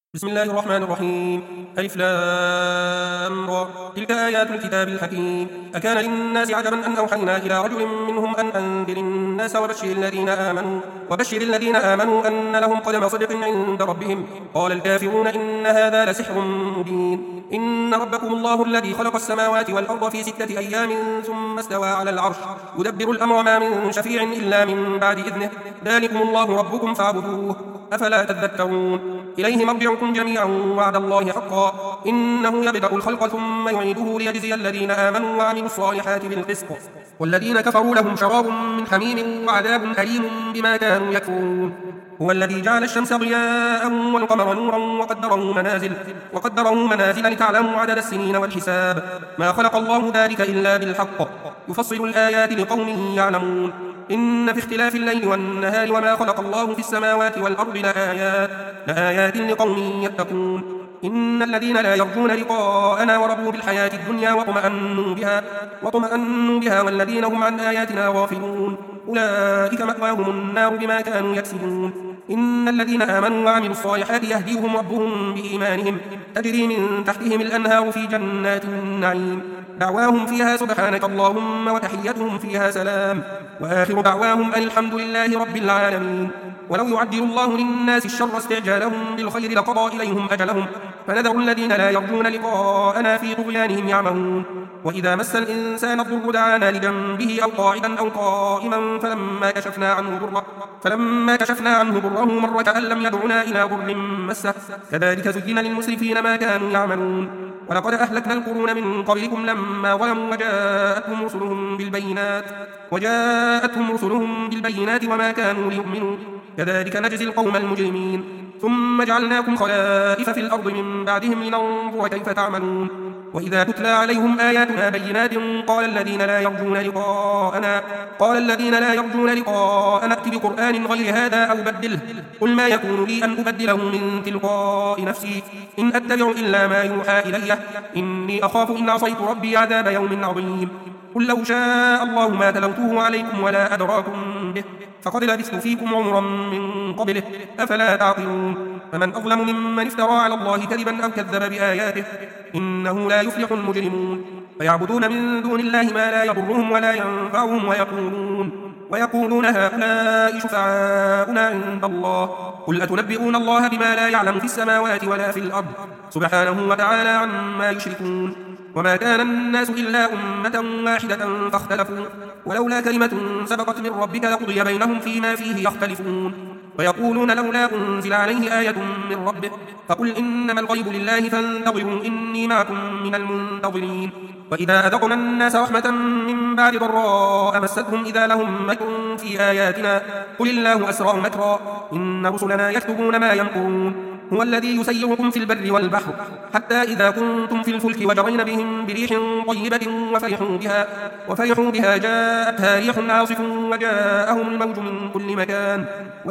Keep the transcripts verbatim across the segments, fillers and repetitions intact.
بسم الله الرحمن الرحيم. ألف لام را. تلك آيات الكتاب الحكيم. أكان للناس عجبا أن أوحينا إلى رجل منهم أن أنذر الناس وبشر الذين آمنوا وبشر الذين آمنوا أن لهم قدم صدق عند ربهم. قال الكافرون إن هذا لسحر مبين. إن ربكم الله الذي خلق السماوات والأرض في ستة أيام ثم استوى على العرش يدبر الأمر ما من شفيع إلا من بعد إذنه ذلكم الله ربكم فاعبدوه أفلا تذكرون. إليه مرجعكم جميعا وعد الله حقا إنه يبدأ الخلق ثم يعيده ليجزي الذين آمنوا وعملوا الصالحات بالقسط والذين كفروا لهم شراب من حميم وعذاب أليم بما كانوا يكفرون. هو الذي جعل الشمس ضياء والقمر نورا وقدره منازل وقدره منازل لتعلموا عدد السنين والحساب ما خلق الله ذلك إلا بالحق يفصل الآيات لقوم يعلمون. إن في اختلاف الليل والنهار وما خلق الله في السماوات والأرض لآيات, لآيات لقوم يتقون. إن الذين لا يرجون لقاءنا ورضوا بالحياة الدنيا وطمأنوا بها, وطمأنوا بها والذين هم عن آياتنا غافلون أولئك مأواهم النار بما كانوا يكسبون. إن الذين آمنوا وعملوا الصالحات يهديهم ربهم بإيمانهم تجري من تحتهم الأنهار في جنات النعيم دعواهم فيها سبحانك اللهم وتحيتهم فيها سلام وآخر دعواهم أن الحمد لله رب العالمين. ولو يعجل الله للناس الشر استعجالهم بالخير لقضى إليهم أجلهم فنذر الذين لا يرجون لقاءنا في طغيانهم يعمهون. وإذا مس الإنسان الضر دعانا لجنبه أو قاعدا أو قائما فلما كشفنا عنه ضره فلما كشفنا عنه ضره مر كأن لم يدعنا إلى ضر مسه كذلك زين للمسرفين ما كانوا يعملون. ولقد أهلكنا القرون من قبلكم لما ظلموا وجاءتهم رسلهم بالبينات وجاءتهم رسلهم بالبينات وما كانوا ليؤمنوا كذلك نجزي القوم المجرمين. ثم جعلناكم خلائف في الأرض من بعدهم لننظر كيف تعملون. وإذا تتلى عليهم آياتنا بينات قال الذين لا يرجون لقاءنا قال الذين لا يرجون لقاءنا ائت بقرآن غير هذا أو بدله قل ما يكون لي أن أبدله من تلقاء نفسي إن أتبع إلا ما يوحى إلي إني أخاف إن عصيت ربي عذاب يوم عظيم. قل لو شاء الله ما تلوته عليكم ولا أدراكم به فقد لبثت فيكم عمرا من قبله أفلا تعقلون. فمن أظلم ممن افترى على الله كذبا أو كذب بآياته إنه لا يفلح المجرمون. فيعبدون من دون الله ما لا يضرهم ولا ينفعهم ويقولون ويقولون هؤلاء شفعاؤنا عند الله قل أتنبئون الله بما لا يعلم في السماوات ولا في الأرض سبحانه وتعالى عما يشركون. وما كان الناس إلا أمة واحدة فاختلفوا ولولا كلمة سبقت من ربك لقضي بينهم فيما فيه يختلفون. ويقولون لولا أنزل عليه آية من ربه فقل إنما الغيب لله فانتظروا إني معكم من المنتظرين. وإذا أذقنا الناس رحمة من بعد ضراء مستهم إذا لهم مكر في آياتنا قل الله أسرع مكرا إن رسلنا يكتبون ما يمكرون. هو الذي يسيركم في البر والبحر حتى إذا كنتم في الفلك وجرين بهم بريح طيبة وفرحوا بها, وفرحوا بها جاءتها ريح عاصف وجاءهم الموج من كل مكان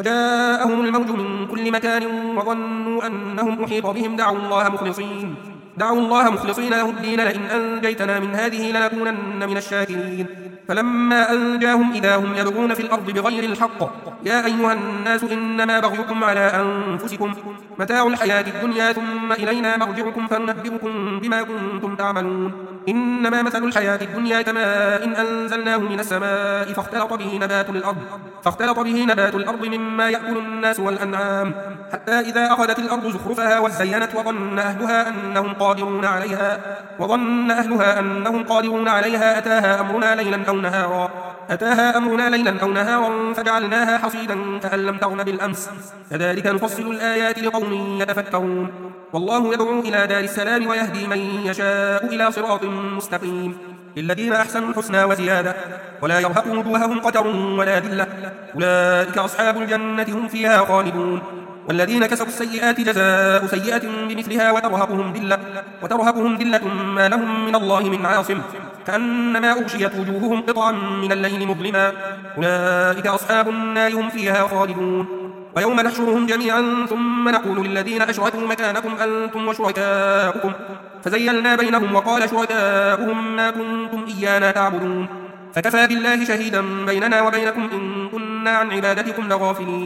وجاءهم الموج من كل مكان وظنوا أنهم أحيط بهم دعوا الله مخلصين دعوا الله مخلصين له الدين لئن أنجيتنا من هذه لنكونن من الشاكرين. فلما أنجاهم إذا هم يبغون في الأرض بغير الحق يا أيها الناس إنما بغيكم على أنفسكم متاع الحياة الدنيا ثم إلينا مرجعكم فننبئكم بما كنتم تعملون. إنما مثل الحياة الدنيا كماء إن أنزلناه من السماء فاختلط به نبات الأرض فاختلط به نبات الأرض مما يأكل الناس والأنعام حتى إذا أخذت الأرض زخرفها وزينت وظن أهلها أنهم قادرون عليها وظن أهلها أنهم قادرون عليها أتاها أمرنا ليلا أو نهارا أتاها أمرنا ليلا أو نهارا فجعلناها حصيدا كأن لم تغن بالأمس كذلك نفصل الآيات لقوم يتفكرون. والله يدعو إلى دار السلام ويهدي من يشاء إلى صراط مستقيم. للذين أحسنوا الحسنى وزيادة ولا يرهق وجوههم قتر ولا ذلة أولئك أصحاب الجنة هم فيها خالدون. والذين كسبوا السيئات جزاء سيئة بمثلها وترهقهم ذلة وترهقهم ذلة ما لهم من الله من عاصم كأنما أغشيت وجوههم قطعا من الليل مظلما أولئك أصحاب النار هم فيها خالدون. ويوم نحشرهم جميعا ثم نقول للذين أشركوا مكانكم أنتم وشركاؤكم فزيلنا بينهم وقال شركاؤهم ما كنتم إيانا تعبدون فكفى بالله شهيدا بيننا وبينكم إن كنا عن عبادتكم لغافلين.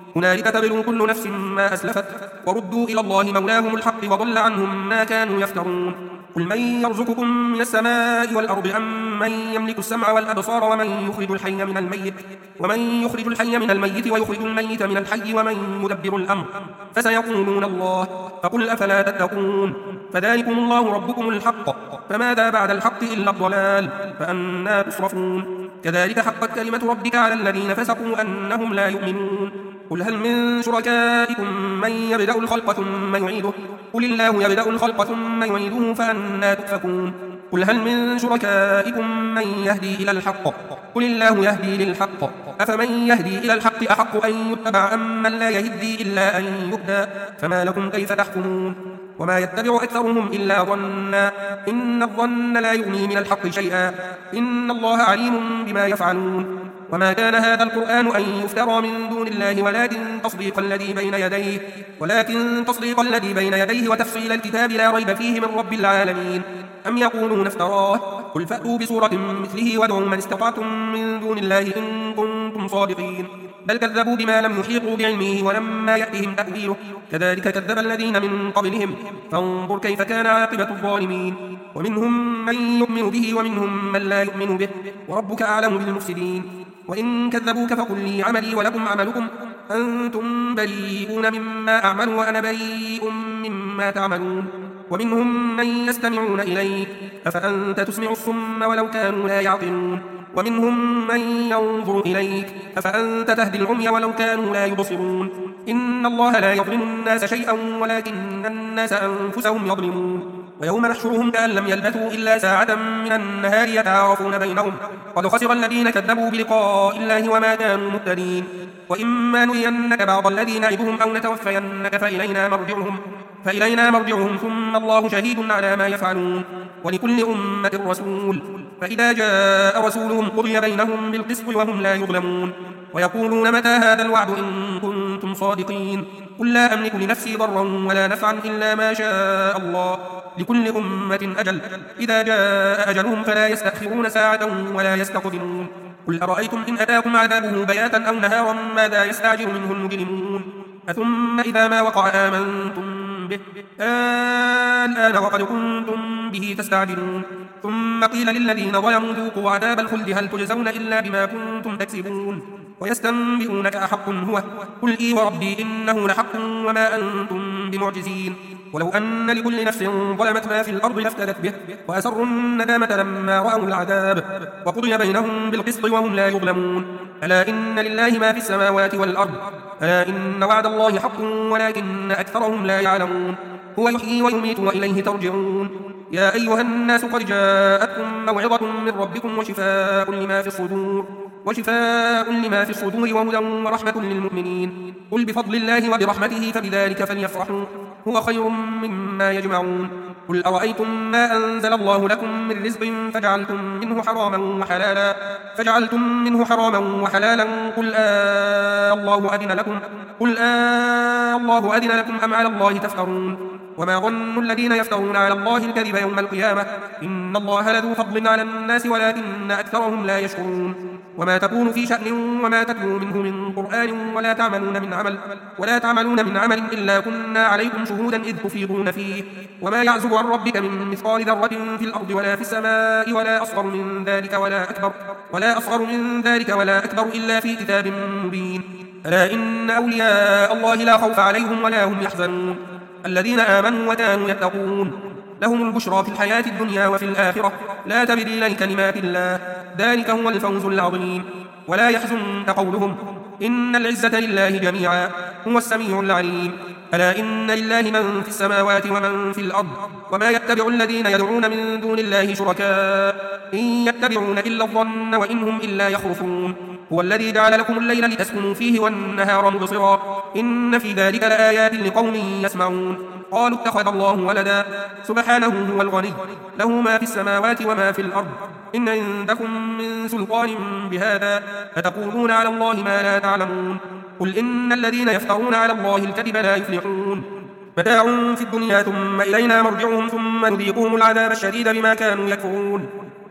هنالك تبلو كل نفس ما أسلفت وردوا إلى الله مولاهم الحق وضل عنهم ما كانوا يفترون قل من يرزقكم من السماء والأرض أم من يملك السمع والأبصار ومن يخرج الحي من الميت ومن يخرج الحي من الميت ويخرج الميت من الحي ومن يدبر الأمر فسيقولون الله فقل أفلا تتقون فذلكم الله ربكم الحق فماذا بعد الحق إلا الضلال فأنا تصرفون كذلك حقت كلمة ربك على الذين فسقوا أنهم لا يؤمنون قل هل من شركائكم من يبدأ الخلق ثم يعيده قل الله يبدأ الخلق ثم يعيده فأنا تؤفكون قل هل من شركائكم من يهدي إلى الحق قل الله يهدي للحق أفمن يهدي إلى الحق أحق أن يتبع أم من لا يهدي إلا أن يهدى فما لكم كيف تحكمون وما يتبع أكثرهم إلا ظنا إن الظن لا يغني من الحق شيئا إن الله عليم بما يفعلون وما كان هذا القرآن أن يفترى من دون الله ولكن تصديق الذي بين يديه ولكن تصديق الذي بين يديه وتفصيل الكتاب لا ريب فيه من رب العالمين أم يقولون افتراه قل فأتوا بسورة مثله وادعوا من استطعتم من دون الله إن كنتم صادقين بل كذبوا بما لم يحيطوا بعلمه ولما يأتهم تأويله كذلك كذب الذين من قبلهم فانظر كيف كان عاقبة الظالمين ومنهم من يؤمن به ومنهم من لا يؤمن به وربك أعلم بالمفسدين وإن كذبوك فقل لي عملي ولكم عملكم أنتم بريئون مما أعمل وأنا بريء مما تعملون ومنهم من يستمعون إليك أفأنت تسمع الصم ولو كانوا لا يعقلون ومنهم من ينظر إليك أفأنت تهدي العمي ولو كانوا لا يبصرون إن الله لا يظلم الناس شيئا ولكن الناس أنفسهم يظلمون ويوم نحشرهم كأن لم يلبثوا إلا ساعة من النهار يتعارفون بينهم قد خسر الذين كذبوا بلقاء الله وما كانوا مهتدين وإما نرينك بعض الذي نعدهم أو نتوفينك فإلينا مرجعهم فإلينا مرجعهم ثم الله شهيد على ما يفعلون ولكل أمة رسول فإذا جاء رسولهم قضي بينهم بالقسط وهم لا يظلمون ويقولون متى هذا الوعد إن كنتم صادقين قل لا أملك لنفسي ضرا ولا نفعا إلا ما شاء الله لكل أمة أجل إذا جاء أجلهم فلا يستأخرون ساعة ولا يستقدمون قل أرأيتم إن أتاكم عذابه بياتا أو نهارا ماذا يستعجل منه المجرمون أثم إذا ما وقع آمنتم به الآن وقد كنتم به تستعجلون ثم قيل للذين ظلموا ذوقوا عذاب الخلد هل تجزون إلا بما كنتم تكسبون ويستنبئونك أحق هو قل إي وربي إنه لحق وما أنتم بمعجزين ولو أن لكل نفس ظلمت ما في الأرض لافتدت به وأسروا الندامة لما رأوا العذاب وقضي بينهم بالقسط وهم لا يظلمون ألا إن لله ما في السماوات والأرض ألا إن وعد الله حق ولكن أكثرهم لا يعلمون هو يحيي ويميت وإليه ترجعون يا أيها الناس قد جاءتكم موعظة من ربكم وشفاء لما في الصدور وشفاء لما في الصدور وهدى ورحمة للمؤمنين قل بفضل الله وبرحمته فبذلك فليفرحوا هو خير مما يجمعون قل أرأيتم ما أنزل الله لكم من رزق فجعلتم منه حراما وحلالا فجعلتم منه حراما وحلالا قل آه الله أذن لكم قل آه الله أذن لكم أم على الله تفترون وما ظن الذين يفترون على الله الكذب يوم القيامة إن الله لذو فضل على الناس ولكن أكثرهم لا يشكرون وما تكون في شأن وما تتلو منه من قرآن ولا تعملون من عمل ولا تعملون من عمل إلا كنا عليكم شهودا إذ تفيضون فيه وما يعزب عن ربك من مثقال ذرة في الأرض ولا في السماء ولا أصغر من ذلك ولا أكبر ولا أصغر من ذلك ولا أكبر إلا في كتاب مبين ألا إن أولياء الله لا خوف عليهم ولا هم يحزنون الذين آمنوا وكانوا يتقون لهم البشرى في الحياة الدنيا وفي الآخرة لا تبديل لكلمات الله ذلك هو الفوز العظيم ولا يحزنك قولهم إن العزة لله جميعا هو السميع العليم ألا إن لله من في السماوات ومن في الأرض وما يتبع الذين يدعون من دون الله شركاء إن يتبعون إلا الظن وإن هم إلا يخرصون هو الذي جعل لكم الليل لتسكنوا فيه والنهار مبصرا إن في ذلك لآيات لقوم يسمعون قالوا اتخذ الله ولدا سبحانه هو الغني له ما في السماوات وما في الأرض إن عندكم من سلطان بهذا فتقولون على الله ما لا تعلمون قل إن الذين يفترون على الله الكذب لا يفلحون متاع في الدنيا ثم إلينا مرجعهم ثم نذيقهم العذاب الشديد بما كانوا يكفرون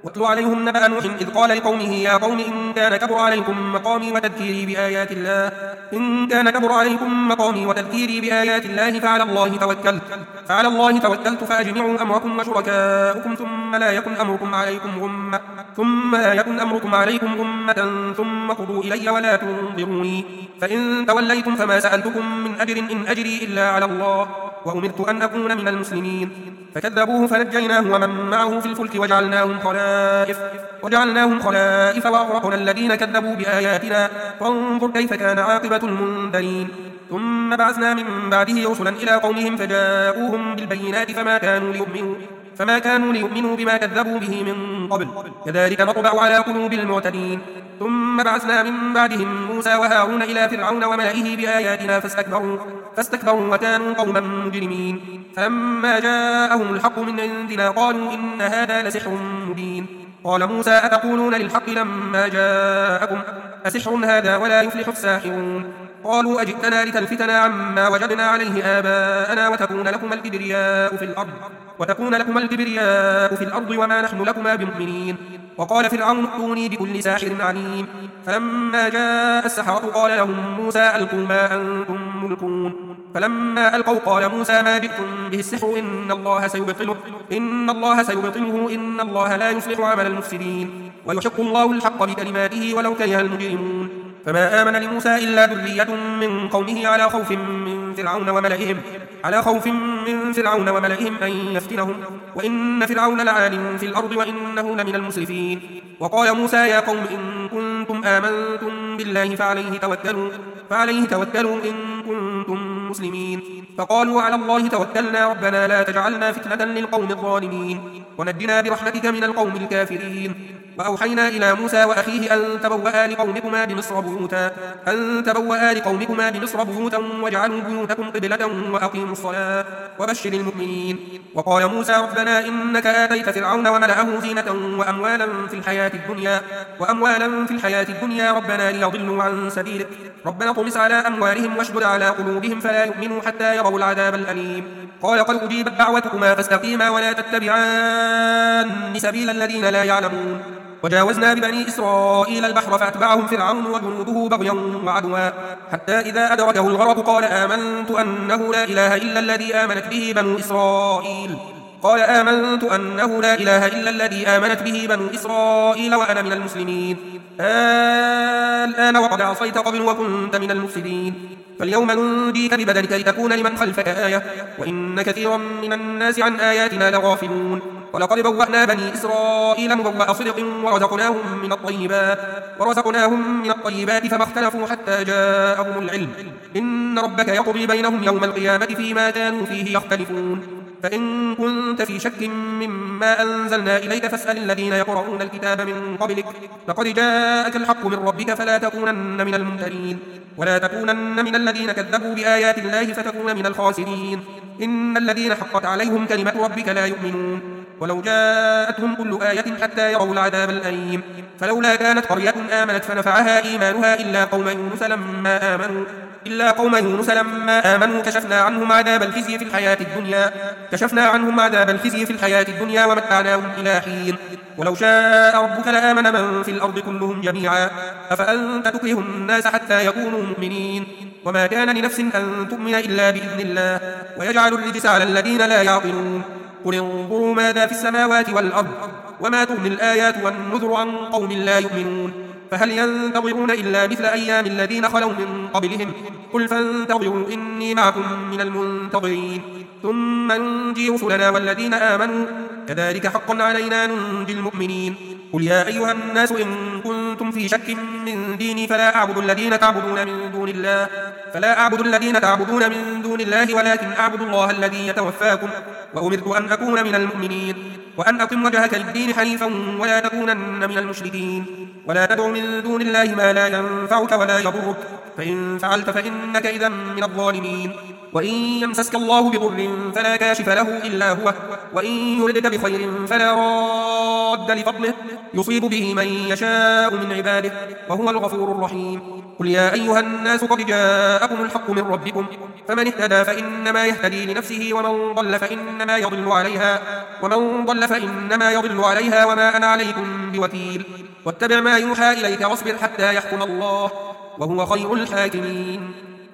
واتل عليهم نبأ نوح إذ قال لقومه يا قوم إن كان كبر عليكم مقامي وتذكيري بآيات الله إن كان كبر عليكم مقامي وتذكيري بآيات الله فعلى الله توكلت فعلى الله توكلت فأجمعوا أمركم وشركاءكم ثم لا يكن أمركم عليكم غمة ثم لا يكن أمركم عليكم غمة ثم قضوا إلي ولا تنظروني فإن توليتم فما سألتكم من أجر إن أجري إلا على الله وأمرت أن أكون من المسلمين فكذبوه فنجيناه ومن معه في الفلك وجعلناهم خلائف وجعلناهم خلائف وأغرقنا الذين كذبوا بآياتنا فانظر كيف كان عاقبة المنذرين ثم بعثنا من بعده رسلا إلى قومهم فجاءوهم بالبينات فما كانوا ليؤمنوا فما كانوا ليؤمنوا بما كذبوا به من قبل كذلك نطبع على قلوب المعتدين ثم بعثنا من بعدهم موسى وهارون إلى فرعون وملئه بآياتنا فاستكبروا فاستكبروا وكانوا قوما مجرمين فلما جاءهم الحق من عندنا قالوا إن هذا لسحر مبين قال موسى أتقولون للحق لما جاءكم أسحر هذا ولا يفلح الساحرون قالوا أجئتنا لتلفتنا عما وجدنا عليه آباءنا وتكون لكم الكبرياء في الأرض وتكون لكم الكبرياء في الأرض وما نحن لكما بمؤمنين وقال فرعون ائتوني بكل ساحر عليم فلما جاء السحرة قال لهم موسى ألقوا ما أنتم ملقون فلما ألقوا قال موسى ما جئتم به السحر إن الله سيبطله إن الله سيبطله إن الله لا يصلح عمل المفسدين ويحق الله الحق بكلماته ولو كره المجرمون فما آمن لموسى إلا ذرية من قومه على خوف من فرعون وملئهم على خوف من فرعون وملئهم أن يفتنهم وإن فرعون لعال في الأرض وإنه لمن المسرفين وقال موسى يا قوم إن كنتم آمنتم بالله فعليه توكلوا فعليه توكلوا إن كنتم مسلمين فقالوا على الله توكلنا ربنا لا تجعلنا فتنة للقوم الظالمين ونجنا برحمتك من القوم الكافرين وأوحينا إلى موسى وأخيه أن تبوأ لقومكما بمصر بيوتا أن تبوأ لقومكما بمصر بيوتا واجعلوا بيوتكم قبلة وأقيموا الصلاة وبشر المؤمنين وقال موسى ربنا إنك آتيت فرعون وملأه زينة وأموالا في الحياة الدنيا وأموالا في الحياة الدنيا ربنا ليضلوا عن سبيلك ربنا طمس على أموالهم واشدد على قلوبهم فلا يؤمنوا حتى يروا العذاب الأليم قال قد أجيبت دعوتكما فاستقيما ولا تتبعان سبيل الذين لا يعلمون وجاوزنا ببني إسرائيل البحر فأتبعهم فرعون وجنوده بغيا وعدوا حتى إذا أدركه الغرق قال آمنت أنه لا إله إلا الذي آمنت به بنو إسرائيل قال آمنت أنه لا إله إلا الذي آمنت به بنو إسرائيل وأنا من المسلمين الآن وقد عصيت قبل وكنت من المفسدين فاليوم ننجيك ببدنك لتكون لمن خلفك آية وإن كثيرا من الناس عن آياتنا لغافلون ولقد بوأنا بني إسرائيل مبوأ صدق ورزقناهم من الطيبات ورزقناهم من الطيبات فما اختلفوا حتى جاءهم العلم إن ربك يقضي بينهم يوم القيامة فيما كانوا فيه يختلفون فإن كنت في شك مما أنزلنا إليك فاسأل الذين يقرؤون الكتاب من قبلك لقد جاءك الحق من ربك فلا تكونن من الممترين ولا تكونن من الذين كذبوا بآيات الله فتكون من الخاسرين إن الذين حقت عليهم كلمة ربك لا يؤمنون ولو جاءتهم كل آية حتى يروا العذاب الأليم فلولا كانت قرية آمنت فنفعها إيمانها إلا قوم يونس لما آمنوا إلا قوم يونس لما آمنوا كشفنا عنهم عذاب الخزي في الحياة الدنيا كشفنا عنهم عذاب الخزي في الحياة الدنيا ومتعناهم إلى حين ولو شاء ربك لآمن من في الأرض كلهم جميعا أفأنت تكره الناس حتى يكونوا مؤمنين وما كان لنفس أن تؤمن إلا بإذن الله ويجعل الرجس على الذين لا يعقلون قل انظروا ماذا في السماوات والأرض وما تغني الآيات والنذر عن قوم لا يؤمنون فهل ينتظرون إلا مثل أيام الذين خلوا من قبلهم قل فانتظروا إني معكم من المنتظرين ثم ننجي رسلنا والذين آمنوا كذلك حقا علينا ننجي المؤمنين قل يا أيها الناس إن كنتم في شك من ديني فلا أعبد الذين تعبدون من دون الله فلا أعبد الذين تعبدون من دون الله ولكن أعبد الله الذي يتوفاكم وأمرت أن أكون من المؤمنين وأن أقم وجهك للدين حنيفا ولا تكونن من المشركين ولا تدع من دون الله ما لا ينفعك ولا يضرك فإن فعلت فإنك إذا من الظالمين وإن يمسسك الله بضر فلا كاشف له إلا هو وإن يردك بخير فلا راد لفضله يصيب به من يشاء من عباده وهو الغفور الرحيم قل يا أيها الناس قد جاءكم الحق من ربكم فمن اهتدى فإنما يهتدي لنفسه ومن ضل فإنما يضل عليها ومن ضل فإنما يضل عليها وما أنا عليكم بوكيل واتبع ما يوحى إليك واصبر حتى يحكم الله وهو خير الحاكمين